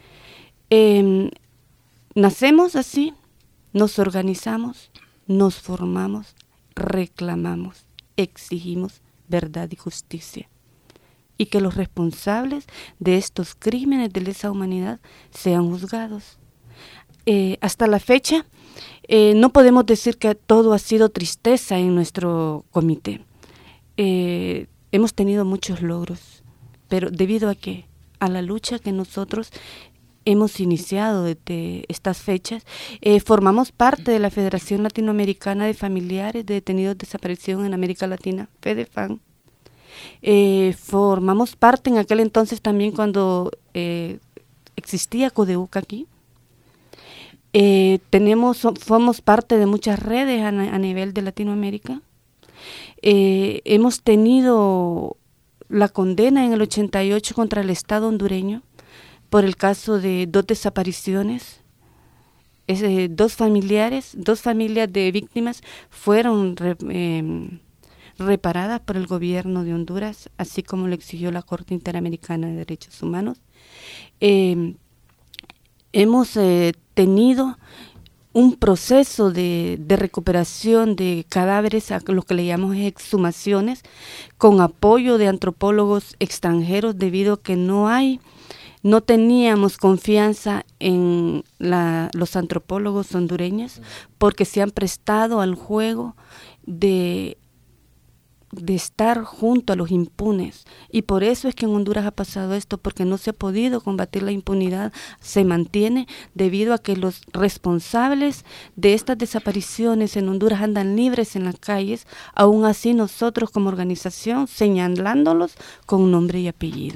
Eh, nacemos así, nos organizamos, nos formamos, reclamamos, exigimos verdad y justicia, y que los responsables de estos crímenes de lesa humanidad sean juzgados. Eh, hasta la fecha, Eh, no podemos decir que todo ha sido tristeza en nuestro comité. Eh, hemos tenido muchos logros, pero ¿debido a qué? A la lucha que nosotros hemos iniciado desde estas fechas. Eh, formamos parte de la Federación Latinoamericana de Familiares de Detenidos de Desaparición en América Latina, FEDEFAN. Eh, formamos parte en aquel entonces también cuando eh, existía CODEUC aquí. Eh, tenemos, somos parte de muchas redes a, a nivel de Latinoamérica. Eh, hemos tenido la condena en el ochenta y ocho contra el Estado hondureño por el caso de dos desapariciones. Es, eh, dos familiares, dos familias de víctimas fueron re, eh, reparadas por el gobierno de Honduras, así como lo exigió la Corte Interamericana de Derechos Humanos. Eh, hemos eh, tenido un proceso de, de recuperación de cadáveres, a lo que le llamamos exhumaciones, con apoyo de antropólogos extranjeros, debido a que no hay No teníamos confianza en la, los antropólogos hondureños, porque se han prestado al juego de, de estar junto a los impunes. Y por eso es que en Honduras ha pasado esto, porque no se ha podido combatir la impunidad, se mantiene debido a que los responsables de estas desapariciones en Honduras andan libres en las calles, aún así nosotros como organización señalándolos con nombre y apellido.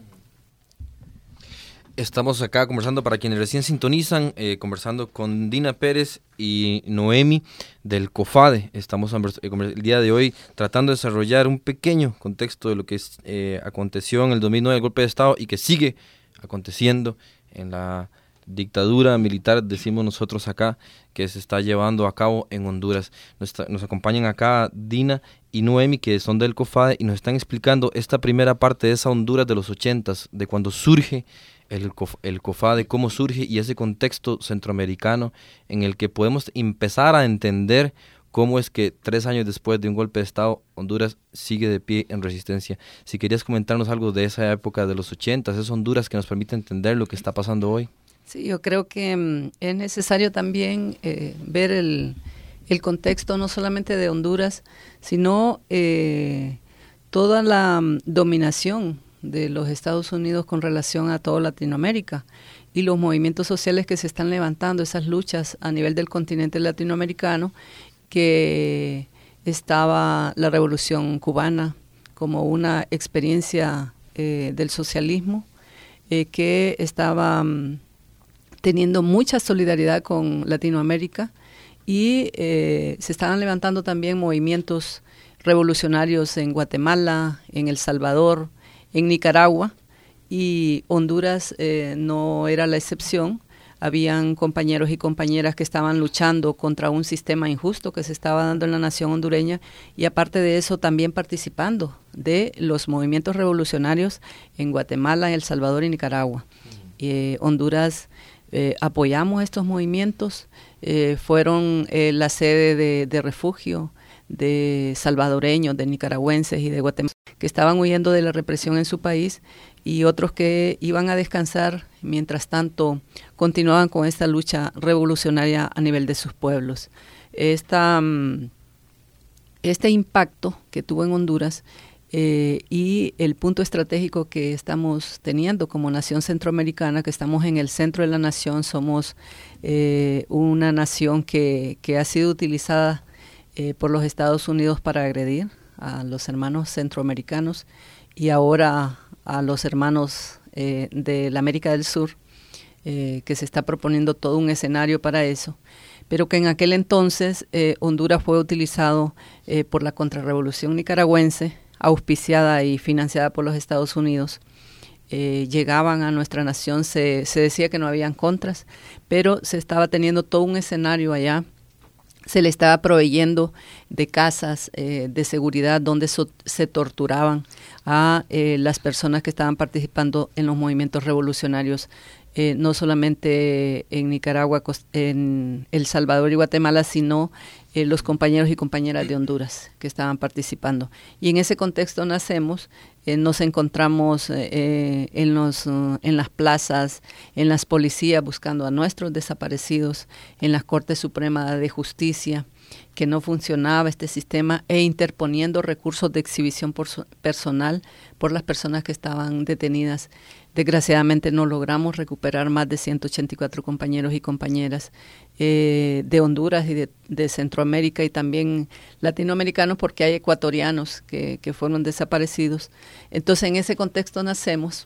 Estamos acá conversando, para quienes recién sintonizan, eh, conversando con Dina Pérez y Noemi del COFADE. Estamos el día de hoy tratando de desarrollar un pequeño contexto de lo que es, eh, aconteció en el dos mil nueve, el golpe de Estado, y que sigue aconteciendo en la dictadura militar, decimos nosotros acá, que se está llevando a cabo en Honduras. Nos, nos acompañan acá Dina y Noemi, que son del COFADE, y nos están explicando esta primera parte de esa Honduras de los ochentas, de cuando surge el, el COFADE, cómo surge, y ese contexto centroamericano en el que podemos empezar a entender cómo es que tres años después de un golpe de Estado, Honduras sigue de pie en resistencia. Si querías comentarnos algo de esa época de los ochentas, esa Honduras que nos permite entender lo que está pasando hoy. Sí, yo creo que um, es necesario también eh, ver el, el contexto no solamente de Honduras, sino eh, toda la um, dominación de los Estados Unidos con relación a toda Latinoamérica y los movimientos sociales que se están levantando, esas luchas a nivel del continente latinoamericano, que estaba la Revolución Cubana como una experiencia eh, del socialismo eh, que estaba um, teniendo mucha solidaridad con Latinoamérica, y eh, se estaban levantando también movimientos revolucionarios en Guatemala, en El Salvador, en Nicaragua, y Honduras eh, no era la excepción. Habían compañeros y compañeras que estaban luchando contra un sistema injusto que se estaba dando en la nación hondureña, y aparte de eso también participando de los movimientos revolucionarios en Guatemala, El Salvador y Nicaragua. Eh, Honduras eh, apoyamos estos movimientos, eh, fueron eh, la sede de, de refugio de salvadoreños, de nicaragüenses y de guatemaltecos que estaban huyendo de la represión en su país, y otros que iban a descansar mientras tanto continuaban con esta lucha revolucionaria a nivel de sus pueblos. Esta, este impacto que tuvo en Honduras eh, y el punto estratégico que estamos teniendo como nación centroamericana, que estamos en el centro de la nación, somos eh, una nación que, que ha sido utilizada eh, por los Estados Unidos para agredir a los hermanos centroamericanos y ahora a los hermanos eh, de la América del Sur, eh, que se está proponiendo todo un escenario para eso, pero que en aquel entonces eh, Honduras fue utilizado eh, por la contrarrevolución nicaragüense, auspiciada y financiada por los Estados Unidos. Eh, llegaban a nuestra nación, se, se decía que no habían contras, pero se estaba teniendo todo un escenario allá. Se le estaba proveyendo de casas eh, de seguridad donde so, se torturaban a eh, las personas que estaban participando en los movimientos revolucionarios, eh, no solamente en Nicaragua, en El Salvador y Guatemala, sino eh, los compañeros y compañeras de Honduras que estaban participando. Y en ese contexto nacemos, eh, nos encontramos eh, en, los, uh, en las plazas, en las policías buscando a nuestros desaparecidos, en la Corte Suprema de Justicia, que no funcionaba este sistema, e interponiendo recursos de exhibición por so- personal por las personas que estaban detenidas. Desgraciadamente no logramos recuperar más de ciento ochenta y cuatro compañeros y compañeras eh, de Honduras y de, de Centroamérica y también latinoamericanos, porque hay ecuatorianos que, que fueron desaparecidos. Entonces, en ese contexto nacemos,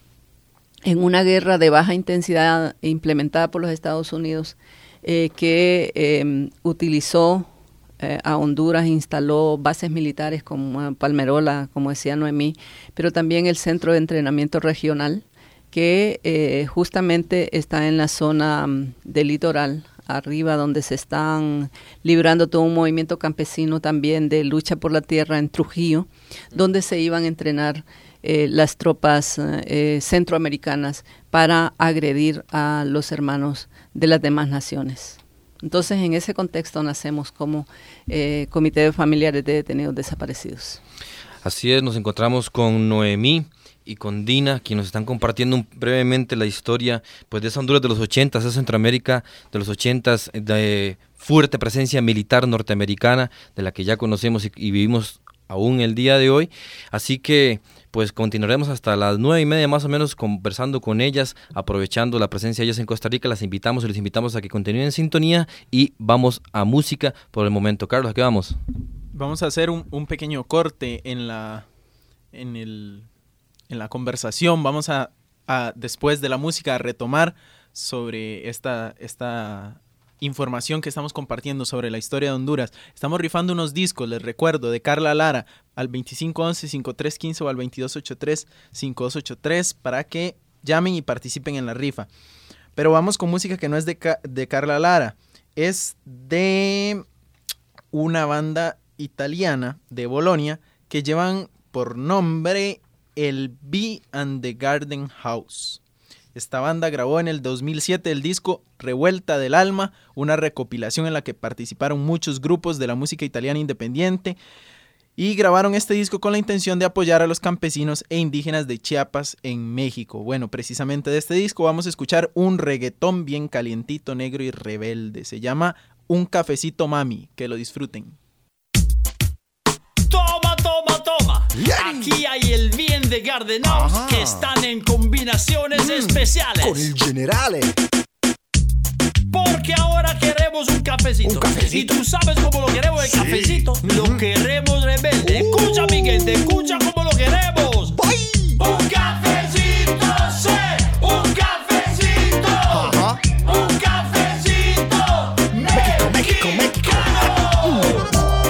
en una guerra de baja intensidad implementada por los Estados Unidos, eh, que eh, utilizó eh, a Honduras, instaló bases militares como Palmerola, como decía Noemí, pero también el Centro de Entrenamiento Regional, que eh, justamente está en la zona um, del litoral, arriba donde se están librando todo un movimiento campesino también de lucha por la tierra en Trujillo, donde se iban a entrenar eh, las tropas eh, centroamericanas para agredir a los hermanos de las demás naciones. Entonces, en ese contexto nacemos como eh, Comité de Familiares de Detenidos Desaparecidos. Así es, nos encontramos con Noemí y con Dina, quienes nos están compartiendo un, brevemente la historia pues de esa Honduras de los ochentas, esa Centroamérica de los ochentas, de fuerte presencia militar norteamericana, de la que ya conocemos y, y vivimos aún el día de hoy. Así que pues continuaremos hasta las nueve y media más o menos conversando con ellas, aprovechando la presencia de ellas en Costa Rica. Las invitamos y les invitamos a que continúen en sintonía y vamos a música por el momento. Carlos, ¿a qué vamos? Vamos a hacer un, un pequeño corte en la en el en la conversación. Vamos a, a después de la música a retomar sobre esta esta información que estamos compartiendo sobre la historia de Honduras. Estamos rifando unos discos, les recuerdo, de Carla Lara al veinticinco once, cincuenta y tres quince o al veintidós ochenta y tres, cincuenta y dos ochenta y tres para que llamen y participen en la rifa. Pero vamos con música que no es de, de Carla Lara, es de una banda italiana de Bolonia que llevan por nombre el Bee and the Garden House. Esta banda grabó en el dos mil siete el disco Revuelta del Alma, una recopilación en la que participaron muchos grupos de la música italiana independiente, y grabaron este disco con la intención de apoyar a los campesinos e indígenas de Chiapas en México. Bueno, precisamente de este disco vamos a escuchar un reggaetón bien calientito, negro y rebelde. Se llama Un Cafecito Mami. Que lo disfruten. Toma, toma, toma. Aquí hay el bien de Garden House, ajá, que están en combinaciones mm, especiales. Con el generale. Porque ahora queremos un cafecito. Un cafecito. Y tú sabes cómo lo queremos el sí. cafecito. Mm. Lo queremos rebelde. Uh. Escucha, mi gente, escucha cómo lo queremos. Bye. Un cafecito, sí. Un cafecito. Ajá. Un cafecito. México, México, México. Mm.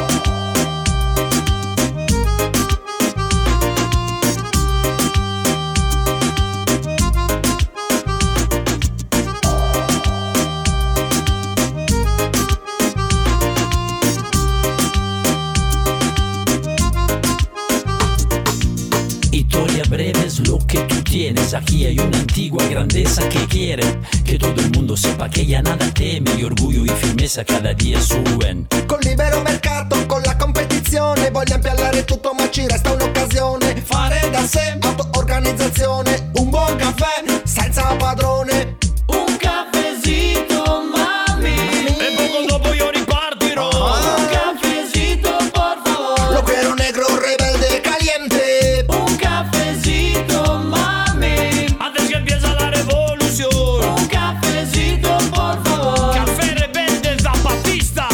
Breve es lo que tú tienes. Aquí hay una antigua grandeza que quiere que todo el mundo sepa che ella nada teme, y orgoglio e firmezza cada dia suben. Col libero mercato, con la competizione, voglio ampliare tutto ma ci resta un'occasione. Fare da sé, auto-organizzazione, un buon caffè senza padrone. Un cafecito, mami, e poco dopo io ripartirò. Ah. Un cafecito, por favor. Lo quiero negro, rebelde, caliente. Un cafecito, mami, antes que empieza la revolución. Un cafecito, por favor. Café rebelde zapatista.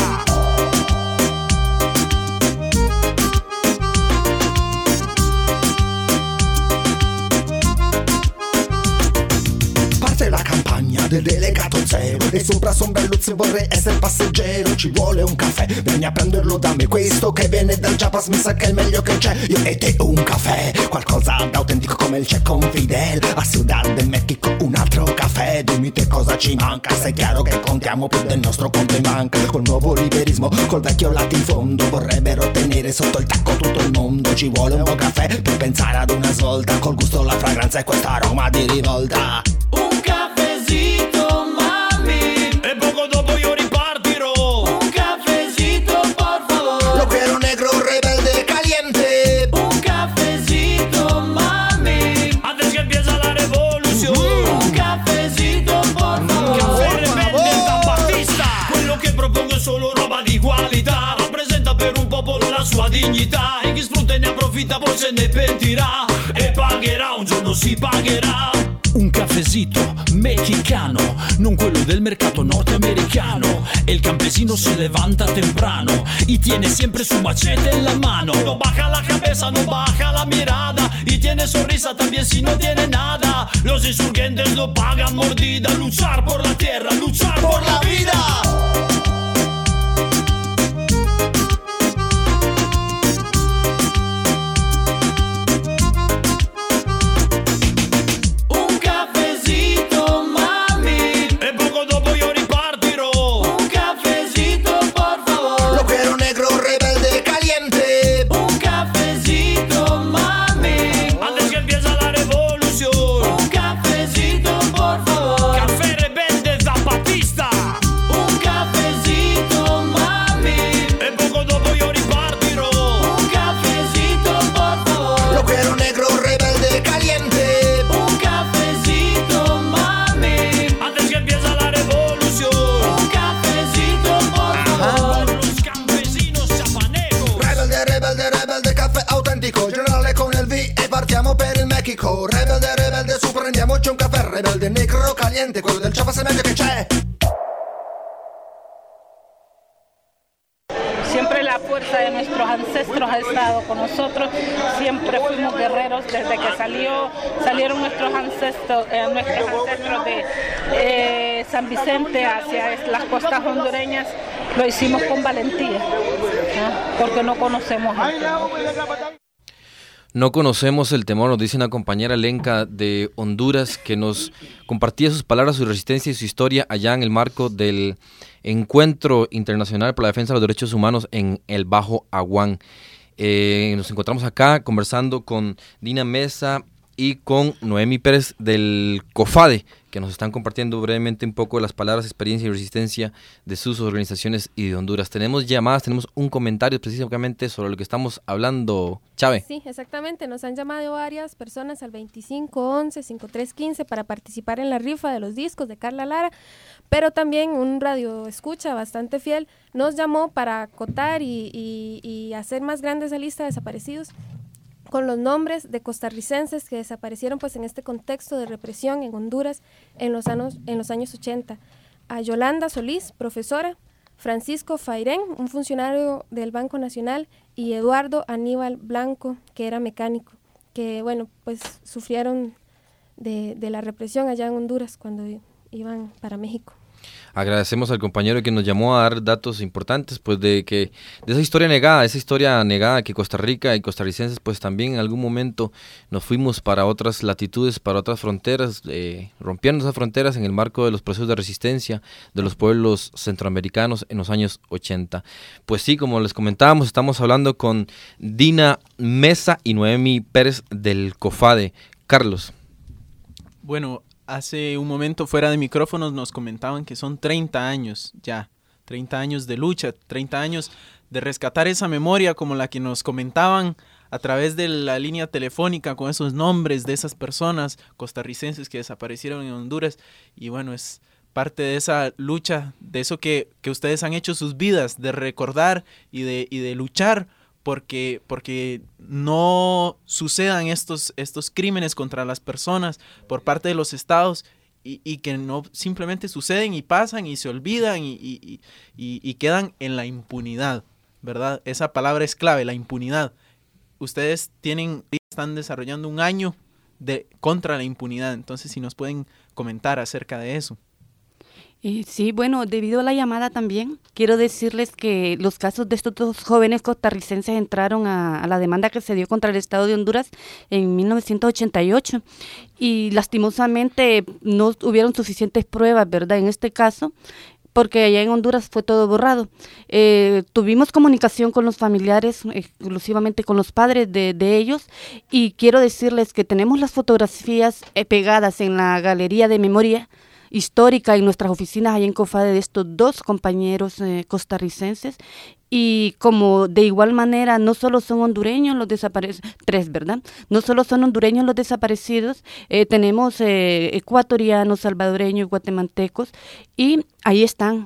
Parte la campagna del delegato zero e sopra son Belluzzi vorrei essere passeggero. Ci vuole un caffè, vieni a prenderlo da me. Questo che viene dal Chiapas mi sa che è il meglio che c'è. Io e te un caffè, qualcosa d'autentico come il Che con Fidel. A Ciudad de México un altro caffè. Dimmi te cosa ci manca, se è chiaro che contiamo più del nostro conto in banca. Col nuovo liberismo, col vecchio latifondo, vorrebbero tenere sotto il tacco tutto il mondo. Ci vuole un buon caffè per pensare ad una svolta, col gusto, la fragranza e questa aroma di rivolta. Un cafecito, mami, e poco dopo io ripartirò. Un cafecito, dignità e chi sfrutta e ne approfitta poi se ne pentirà e pagherà, un giorno si pagherà. Un cafecito mexicano, non quello del mercato norteamericano. El campesino se levanta temprano y tiene siempre su machete en la mano. No baja la cabeza, no baja la mirada y tiene sonrisa también si no tiene nada. Los insurgentes no pagan mordida. Luchar por la tierra, luchar por la vida. Rebelde, rebelde, su prendiamoci un caffè. Rebelde, negro, caliente, quello del Chiapas è meglio che c'è. Siempre la fuerza de nuestros ancestros ha estado con nosotros, siempre fuimos guerreros desde que salió, salieron nuestros ancestros, eh, nuestros ancestros de eh, San Vicente hacia las costas hondureñas, lo hicimos con valentía, ¿no? Porque no conocemos el temor. No conocemos el temor, nos dice una compañera Lenka de Honduras que nos compartía sus palabras, su resistencia y su historia allá en el marco del Encuentro Internacional por la Defensa de los Derechos Humanos en el Bajo Aguán. Eh, nos encontramos acá conversando con Dina Mesa y con Noemi Pérez del COFADE, que nos están compartiendo brevemente un poco de las palabras, experiencia y resistencia de sus organizaciones y de Honduras. Tenemos llamadas, tenemos un comentario específicamente sobre lo que estamos hablando. Chávez. Sí, exactamente. Nos han llamado varias personas al veinticinco once cincuenta y tres quince para participar en la rifa de los discos de Carla Lara, pero también un radio escucha bastante fiel nos llamó para acotar y, y, y hacer más grande esa lista de desaparecidos con los nombres de costarricenses que desaparecieron pues en este contexto de represión en Honduras en los años, en los años ochenta. A Yolanda Solís, profesora, Francisco Fairén, un funcionario del Banco Nacional, y Eduardo Aníbal Blanco, que era mecánico, que bueno, pues sufrieron de, de la represión allá en Honduras cuando iban para México. Agradecemos al compañero que nos llamó a dar datos importantes, pues de que de esa historia negada, esa historia negada que Costa Rica y costarricenses, pues también en algún momento nos fuimos para otras latitudes, para otras fronteras, eh, rompiendo esas fronteras en el marco de los procesos de resistencia de los pueblos centroamericanos en los años ochenta. Pues sí, como les comentábamos, estamos hablando con Dina Mesa y Noemi Pérez del COFADE. Carlos. Bueno, hace un momento fuera de micrófonos nos comentaban que son treinta años ya, treinta años de lucha, treinta años de rescatar esa memoria como la que nos comentaban a través de la línea telefónica con esos nombres de esas personas costarricenses que desaparecieron en Honduras. Y bueno, es parte de esa lucha, de eso que, que ustedes han hecho sus vidas, de recordar y de, y de luchar porque, porque no sucedan estos, estos crímenes contra las personas por parte de los estados y, y que no simplemente suceden y pasan y se olvidan y, y, y, y quedan en la impunidad, ¿verdad? Esa palabra es clave, la impunidad. Ustedes tienen, están desarrollando un año de, contra la impunidad, entonces si nos pueden comentar acerca de eso. Eh, sí, bueno, debido a la llamada también, quiero decirles que los casos de estos dos jóvenes costarricenses entraron a, a la demanda que se dio contra el Estado de Honduras en mil novecientos ochenta y ocho y lastimosamente no hubieron suficientes pruebas, ¿verdad? En este caso, porque allá en Honduras fue todo borrado. Eh, tuvimos comunicación con los familiares, exclusivamente con los padres de, de ellos, y quiero decirles que tenemos las fotografías eh, pegadas en la galería de memoria histórica en nuestras oficinas allá en COFADE de estos dos compañeros eh, costarricenses, y como de igual manera no solo son hondureños los desaparecidos, tres, ¿verdad? No solo son hondureños los desaparecidos, eh, tenemos eh, ecuatorianos, salvadoreños, guatemaltecos, y ahí están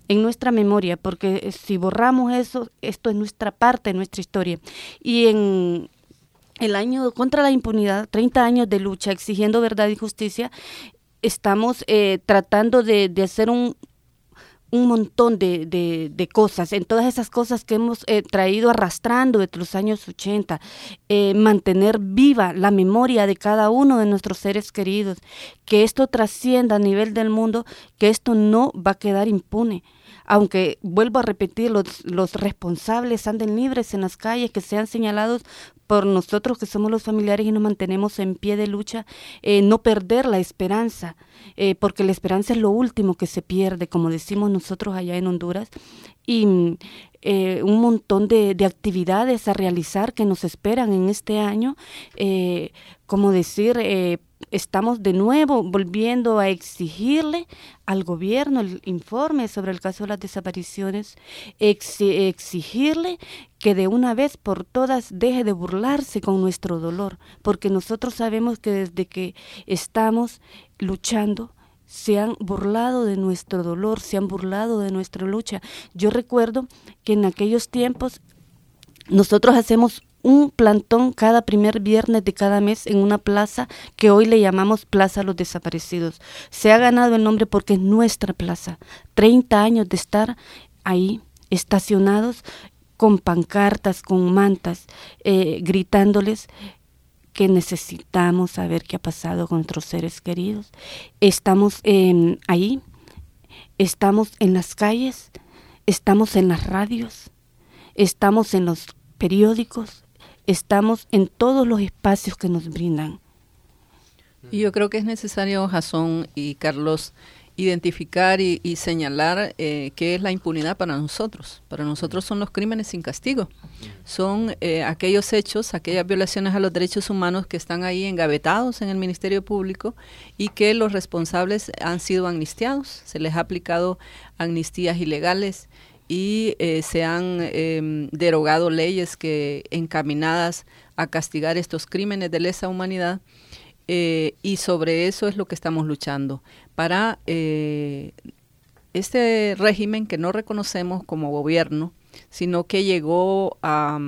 en nuestra memoria, porque si borramos eso, esto es nuestra parte, nuestra historia. Y en el año contra la impunidad, treinta años de lucha exigiendo verdad y justicia, estamos eh, tratando de, de hacer un un montón de, de, de cosas, en todas esas cosas que hemos eh, traído arrastrando desde los años ochenta, eh, mantener viva la memoria de cada uno de nuestros seres queridos, que esto trascienda a nivel del mundo, que esto no va a quedar impune. Aunque, vuelvo a repetir, los, los responsables anden libres en las calles, que sean señalados por nosotros que somos los familiares y nos mantenemos en pie de lucha, eh, no perder la esperanza, eh, porque la esperanza es lo último que se pierde, como decimos nosotros allá en Honduras, y eh, un montón de, de actividades a realizar que nos esperan en este año, eh, como decir, eh, estamos de nuevo volviendo a exigirle al gobierno el informe sobre el caso de las desapariciones, ex, exigirle que de una vez por todas deje de burlarse con nuestro dolor, porque nosotros sabemos que desde que estamos luchando se han burlado de nuestro dolor, se han burlado de nuestra lucha. Yo recuerdo que en aquellos tiempos nosotros hacemos un plantón cada primer viernes de cada mes en una plaza que hoy le llamamos Plaza Los Desaparecidos. Se ha ganado el nombre porque es nuestra plaza. treinta años de estar ahí estacionados con pancartas, con mantas, eh, gritándoles que necesitamos saber qué ha pasado con nuestros seres queridos. Estamos eh, ahí, estamos en las calles, estamos en las radios, estamos en los periódicos, estamos en todos los espacios que nos brindan. Y yo creo que es necesario, Jasón y Carlos, identificar y, y señalar eh, qué es la impunidad para nosotros. Para nosotros son los crímenes sin castigo. Son eh, aquellos hechos, aquellas violaciones a los derechos humanos que están ahí engavetados en el Ministerio Público y que los responsables han sido amnistiados. Se les ha aplicado amnistías ilegales y eh, se han eh, derogado leyes que encaminadas a castigar estos crímenes de lesa humanidad. Eh, y sobre eso es lo que estamos luchando, para eh, este régimen que no reconocemos como gobierno, sino que llegó a,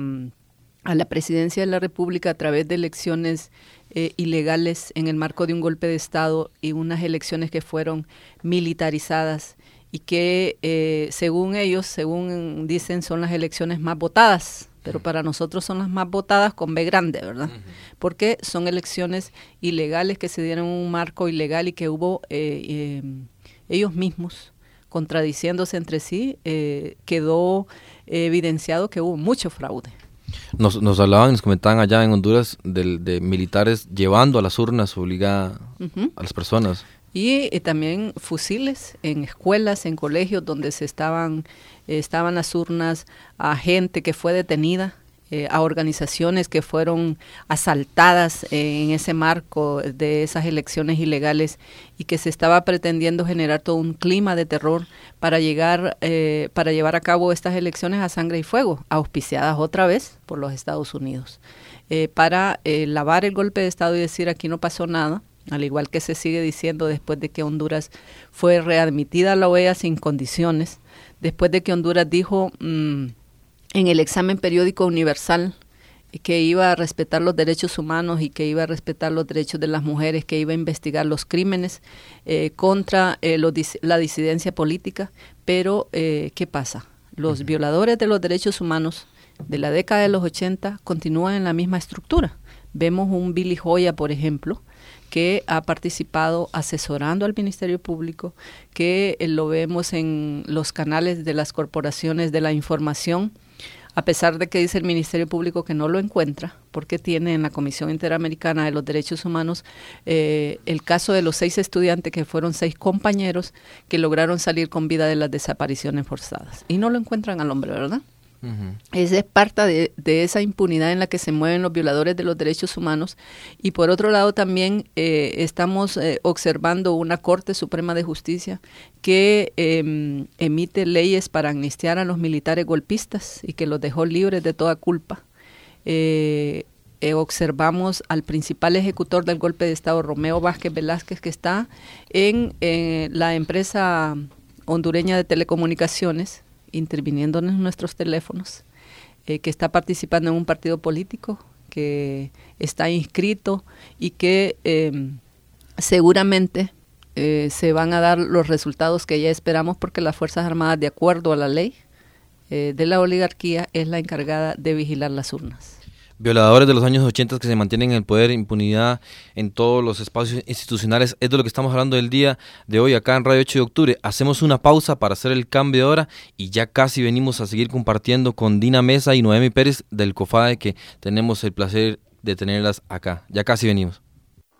a la presidencia de la República a través de elecciones eh, ilegales en el marco de un golpe de Estado y unas elecciones que fueron militarizadas y que eh, según ellos, según dicen, son las elecciones más votadas, pero para nosotros son las más votadas con B grande, ¿verdad? Uh-huh. Porque son elecciones ilegales que se dieron en un marco ilegal y que hubo eh, eh, ellos mismos contradiciéndose entre sí, eh, quedó eh, evidenciado que hubo mucho fraude. Nos, nos hablaban, nos comentaban allá en Honduras de, de militares llevando a las urnas obligada uh-huh. a las personas. Y eh, también fusiles en escuelas, en colegios donde se estaban, eh, estaban las urnas, a gente que fue detenida, eh, a organizaciones que fueron asaltadas eh, en ese marco de esas elecciones ilegales y que se estaba pretendiendo generar todo un clima de terror para llegar, eh, para llevar a cabo estas elecciones a sangre y fuego, auspiciadas otra vez por los Estados Unidos, eh, para eh, lavar el golpe de Estado y decir aquí no pasó nada. Al igual que se sigue diciendo después de que Honduras fue readmitida a la O E A sin condiciones, después de que Honduras dijo mmm, en el examen periódico universal que iba a respetar los derechos humanos y que iba a respetar los derechos de las mujeres, que iba a investigar los crímenes eh, contra eh, los, la disidencia política, pero eh, ¿qué pasa? Los uh-huh. violadores de los derechos humanos de la década de los ochenta continúan en la misma estructura. Vemos un Billy Joya, por ejemplo, que ha participado asesorando al Ministerio Público, que eh, lo vemos en los canales de las corporaciones de la información, a pesar de que dice el Ministerio Público que no lo encuentra, porque tiene en la Comisión Interamericana de los Derechos Humanos eh, el caso de los seis estudiantes, que fueron seis compañeros que lograron salir con vida de las desapariciones forzadas. Y no lo encuentran al hombre, ¿verdad? Uh-huh. Esa es parte de, de esa impunidad en la que se mueven los violadores de los derechos humanos. Y por otro lado también eh, estamos eh, observando una Corte Suprema de Justicia que eh, emite leyes para amnistiar a los militares golpistas y que los dejó libres de toda culpa. Eh, eh, observamos al principal ejecutor del golpe de Estado, Romeo Vázquez Velázquez, que está en eh, la empresa hondureña de telecomunicaciones, interviniendo en nuestros teléfonos, eh, que está participando en un partido político, que está inscrito y que eh, seguramente eh, se van a dar los resultados que ya esperamos, porque las Fuerzas Armadas, de acuerdo a la ley eh, de la oligarquía, es la encargada de vigilar las urnas. Violadores de los años ochenta que se mantienen en el poder, impunidad en todos los espacios institucionales, es de lo que estamos hablando el día de hoy acá en Radio ocho de octubre. Hacemos una pausa para hacer el cambio de hora y ya casi venimos a seguir compartiendo con Dina Mesa y Noemi Pérez del COFADE, que tenemos el placer de tenerlas acá. Ya casi venimos.